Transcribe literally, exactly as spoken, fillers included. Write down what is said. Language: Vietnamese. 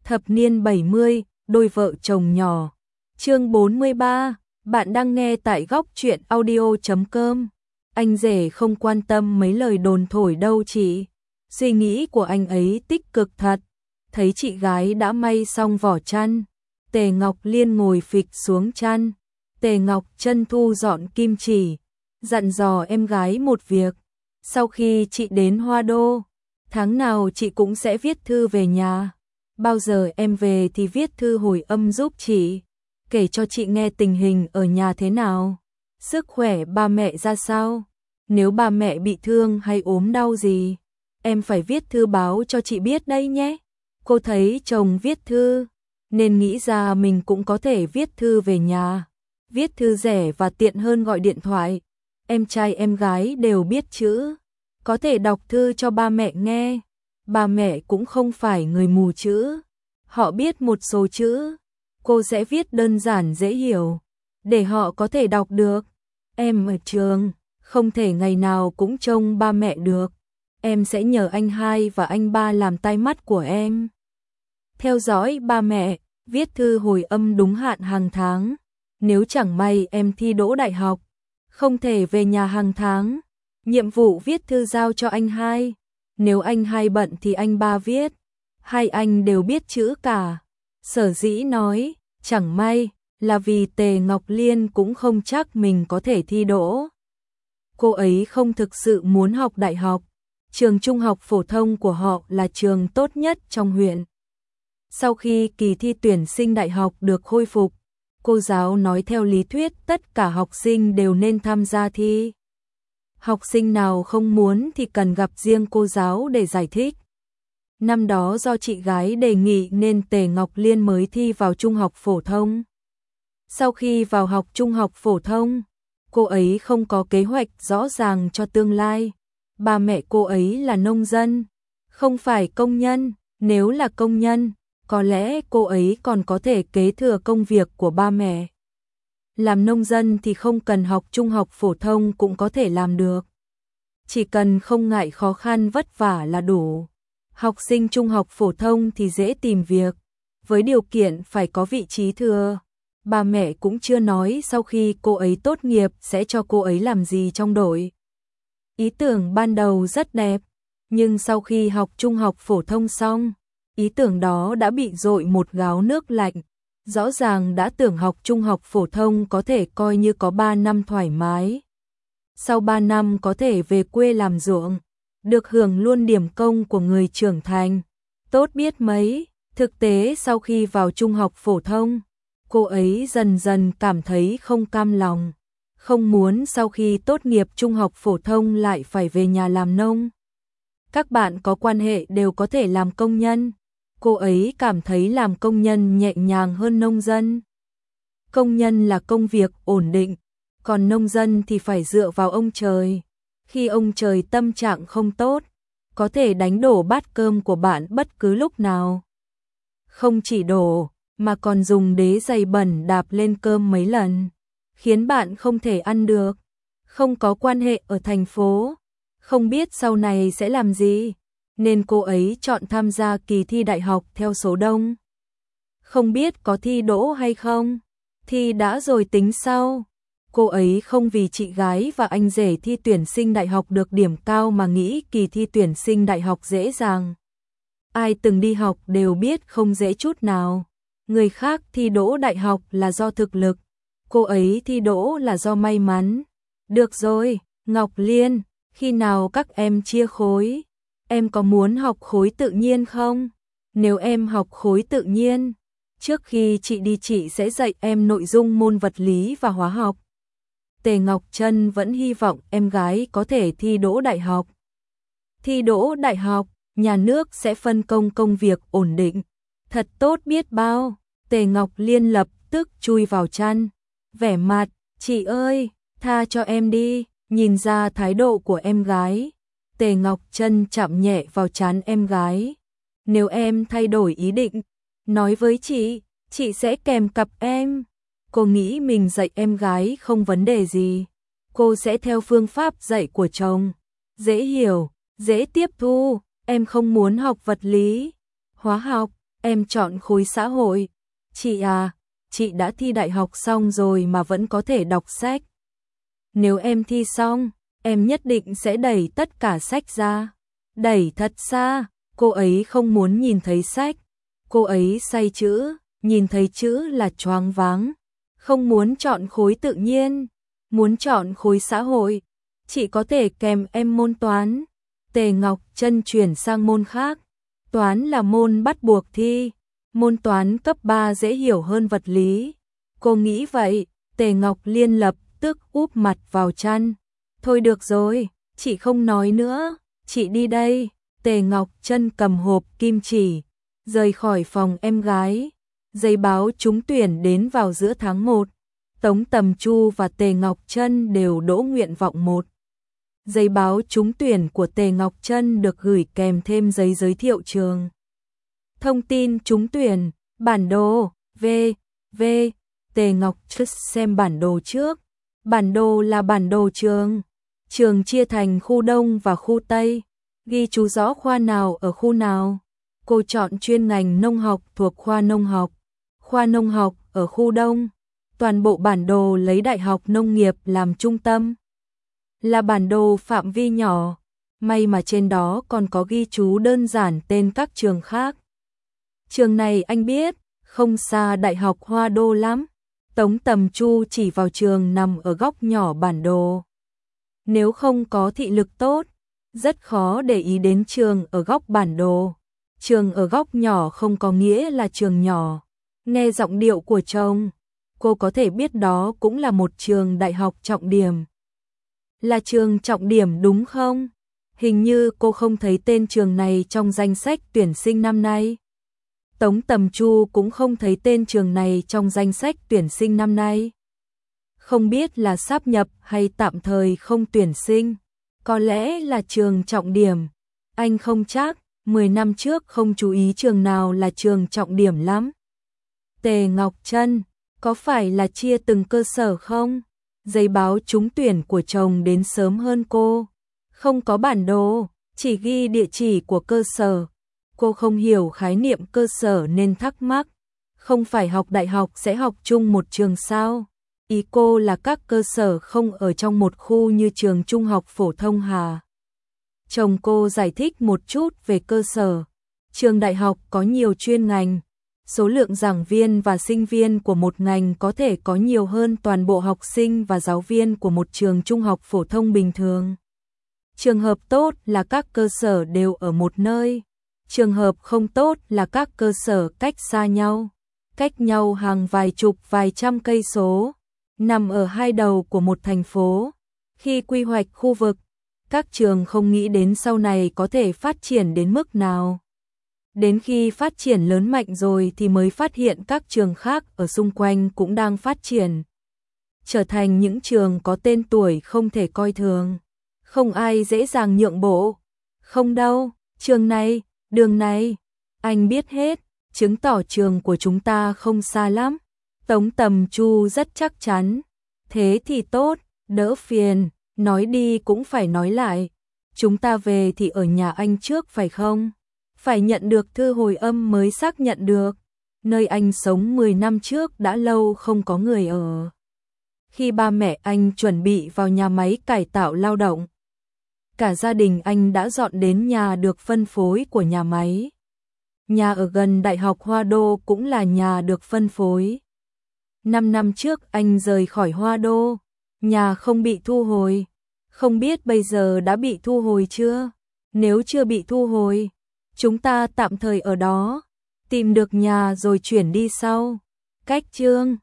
Thập niên bảy mươi, đôi vợ chồng nhỏ. Chương bốn mươi ba, bạn đang nghe tại góc truyện audio chấm com. Anh rể không quan tâm mấy lời đồn thổi đâu chị. Suy nghĩ của anh ấy tích cực thật. Thấy chị gái đã may xong vỏ chăn, Tề Ngọc Liên ngồi phịch xuống chăn. Tề Ngọc Trân thu dọn kim chỉ, dặn dò em gái một việc. Sau khi chị đến Hoa Đô, tháng nào chị cũng sẽ viết thư về nhà. Bao giờ em về thì viết thư hồi âm giúp chị, kể cho chị nghe tình hình ở nhà thế nào, sức khỏe ba mẹ ra sao. Nếu ba mẹ bị thương hay ốm đau gì, em phải viết thư báo cho chị biết đây nhé. Cô thấy chồng viết thư, nên nghĩ ra mình cũng có thể viết thư về nhà. Viết thư rẻ và tiện hơn gọi điện thoại. Em trai em gái đều biết chữ, có thể đọc thư cho ba mẹ nghe. Ba mẹ cũng không phải người mù chữ, họ biết một số chữ. Cô sẽ viết đơn giản dễ hiểu, để họ có thể đọc được. Em ở trường, không thể ngày nào cũng trông ba mẹ được. Em sẽ nhờ anh hai và anh ba làm tai mắt của em, theo dõi ba mẹ, viết thư hồi âm đúng hạn hàng tháng. Nếu chẳng may em thi đỗ đại học, không thể về nhà hàng tháng, nhiệm vụ viết thư giao cho anh hai. Nếu anh hai bận thì anh ba viết. Hai anh đều biết chữ cả. Sở dĩ nói chẳng may là vì Tề Ngọc Liên cũng không chắc mình có thể thi đỗ. Cô ấy không thực sự muốn học đại học. Trường trung học phổ thông của họ là trường tốt nhất trong huyện. Sau khi kỳ thi tuyển sinh đại học được khôi phục, cô giáo nói theo lý thuyết tất cả học sinh đều nên tham gia thi. Học sinh nào không muốn thì cần gặp riêng cô giáo để giải thích. Năm đó do chị gái đề nghị nên Tề Ngọc Liên mới thi vào trung học phổ thông. Sau khi vào học trung học phổ thông, cô ấy không có kế hoạch rõ ràng cho tương lai. Ba mẹ cô ấy là nông dân, không phải công nhân. Nếu là công nhân, có lẽ cô ấy còn có thể kế thừa công việc của ba mẹ. Làm nông dân thì không cần học trung học phổ thông cũng có thể làm được. Chỉ cần không ngại khó khăn vất vả là đủ. Học sinh trung học phổ thông thì dễ tìm việc, với điều kiện phải có vị trí thừa. Ba mẹ cũng chưa nói sau khi cô ấy tốt nghiệp sẽ cho cô ấy làm gì trong đội. Ý tưởng ban đầu rất đẹp, nhưng sau khi học trung học phổ thông xong, ý tưởng đó đã bị dội một gáo nước lạnh. Rõ ràng đã tưởng học trung học phổ thông có thể coi như có ba năm thoải mái. Sau ba năm có thể về quê làm ruộng, được hưởng luôn điểm công của người trưởng thành. Tốt biết mấy, thực tế sau khi vào trung học phổ thông, cô ấy dần dần cảm thấy không cam lòng. Không muốn sau khi tốt nghiệp trung học phổ thông lại phải về nhà làm nông. Các bạn có quan hệ đều có thể làm công nhân. Cô ấy cảm thấy làm công nhân nhẹ nhàng hơn nông dân. Công nhân là công việc ổn định, còn nông dân thì phải dựa vào ông trời. Khi ông trời tâm trạng không tốt, có thể đánh đổ bát cơm của bạn bất cứ lúc nào. Không chỉ đổ, mà còn dùng đế giày bẩn đạp lên cơm mấy lần, khiến bạn không thể ăn được. Không có quan hệ ở thành phố, không biết sau này sẽ làm gì, nên cô ấy chọn tham gia kỳ thi đại học theo số đông. Không biết có thi đỗ hay không, thi đã rồi tính sau. Cô ấy không vì chị gái và anh rể thi tuyển sinh đại học được điểm cao mà nghĩ kỳ thi tuyển sinh đại học dễ dàng. Ai từng đi học đều biết không dễ chút nào. Người khác thi đỗ đại học là do thực lực, cô ấy thi đỗ là do may mắn. Được rồi, Ngọc Liên, khi nào các em chia khối? Em có muốn học khối tự nhiên không? Nếu em học khối tự nhiên, trước khi chị đi chị sẽ dạy em nội dung môn vật lý và hóa học. Tề Ngọc Trân vẫn hy vọng em gái có thể thi đỗ đại học. Thi đỗ đại học, nhà nước sẽ phân công công việc ổn định. Thật tốt biết bao. Tề Ngọc Liên lập tức chui vào chăn. Vẻ mặt, chị ơi, tha cho em đi. Nhìn ra thái độ của em gái, Tề Ngọc Trân chạm nhẹ vào trán em gái. Nếu em thay đổi ý định, nói với chị, chị sẽ kèm cặp em. Cô nghĩ mình dạy em gái không vấn đề gì. Cô sẽ theo phương pháp dạy của chồng. Dễ hiểu, dễ tiếp thu. Em không muốn học vật lý, hóa học, em chọn khối xã hội. Chị à, chị đã thi đại học xong rồi mà vẫn có thể đọc sách. Nếu em thi xong, em nhất định sẽ đẩy tất cả sách ra. Đẩy thật xa, cô ấy không muốn nhìn thấy sách. Cô ấy say chữ, nhìn thấy chữ là choáng váng. Không muốn chọn khối tự nhiên, muốn chọn khối xã hội. Chị có thể kèm em môn toán. Tề Ngọc Trân chuyển sang môn khác. Toán là môn bắt buộc thi. Môn toán cấp ba dễ hiểu hơn vật lý. Cô nghĩ vậy, Tề Ngọc Liên lập tức úp mặt vào chăn. Thôi được rồi, chị không nói nữa, chị đi đây. Tề Ngọc Trân cầm hộp kim chỉ, rời khỏi phòng em gái. Giấy báo trúng tuyển đến vào giữa tháng một. Tống Tầm Chu và Tề Ngọc Trân đều đỗ nguyện vọng một. Giấy báo trúng tuyển của Tề Ngọc Trân được gửi kèm thêm giấy giới thiệu trường. Thông tin trúng tuyển, bản đồ, V, V, Tề Ngọc Trân xem bản đồ trước. Bản đồ là bản đồ trường. Trường chia thành khu Đông và khu Tây, ghi chú rõ khoa nào ở khu nào. Cô chọn chuyên ngành nông học thuộc khoa nông học. Khoa nông học ở khu Đông. Toàn bộ bản đồ lấy Đại học Nông nghiệp làm trung tâm. Là bản đồ phạm vi nhỏ, may mà trên đó còn có ghi chú đơn giản tên các trường khác. Trường này anh biết, không xa Đại học Hoa Đô lắm. Tống Tầm Chu chỉ vào trường nằm ở góc nhỏ bản đồ. Nếu không có thị lực tốt, rất khó để ý đến trường ở góc bản đồ. Trường ở góc nhỏ không có nghĩa là trường nhỏ. Nghe giọng điệu của chồng, cô có thể biết đó cũng là một trường đại học trọng điểm. Là trường trọng điểm đúng không? Hình như cô không thấy tên trường này trong danh sách tuyển sinh năm nay. Tống Tầm Chu cũng không thấy tên trường này trong danh sách tuyển sinh năm nay. Không biết là sáp nhập hay tạm thời không tuyển sinh. Có lẽ là trường trọng điểm. Anh không chắc, mười năm trước không chú ý trường nào là trường trọng điểm lắm. Tề Ngọc Trân, có phải là chia từng cơ sở không? Giấy báo trúng tuyển của chồng đến sớm hơn cô. Không có bản đồ, chỉ ghi địa chỉ của cơ sở. Cô không hiểu khái niệm cơ sở nên thắc mắc. Không phải học đại học sẽ học chung một trường sao? Ý cô là các cơ sở không ở trong một khu như trường trung học phổ thông Hà. Chồng cô giải thích một chút về cơ sở. Trường đại học có nhiều chuyên ngành. Số lượng giảng viên và sinh viên của một ngành có thể có nhiều hơn toàn bộ học sinh và giáo viên của một trường trung học phổ thông bình thường. Trường hợp tốt là các cơ sở đều ở một nơi. Trường hợp không tốt là các cơ sở cách xa nhau, cách nhau hàng vài chục vài trăm cây số, nằm ở hai đầu của một thành phố. Khi quy hoạch khu vực, các trường không nghĩ đến sau này có thể phát triển đến mức nào. Đến khi phát triển lớn mạnh rồi thì mới phát hiện các trường khác ở xung quanh cũng đang phát triển, trở thành những trường có tên tuổi không thể coi thường. Không ai dễ dàng nhượng bộ. Không đâu, trường này, đường này, anh biết hết, chứng tỏ trường của chúng ta không xa lắm. Tống Tầm Chu rất chắc chắn. Thế thì tốt, đỡ phiền, nói đi cũng phải nói lại. Chúng ta về thì ở nhà anh trước phải không? Phải nhận được thư hồi âm mới xác nhận được. Nơi anh sống mười năm trước đã lâu không có người ở. Khi ba mẹ anh chuẩn bị vào nhà máy cải tạo lao động, cả gia đình anh đã dọn đến nhà được phân phối của nhà máy. Nhà ở gần Đại học Hoa Đô cũng là nhà được phân phối. Năm năm trước anh rời khỏi Hoa Đô, nhà không bị thu hồi. Không biết bây giờ đã bị thu hồi chưa? Nếu chưa bị thu hồi, chúng ta tạm thời ở đó, tìm được nhà rồi chuyển đi sau. Cách chương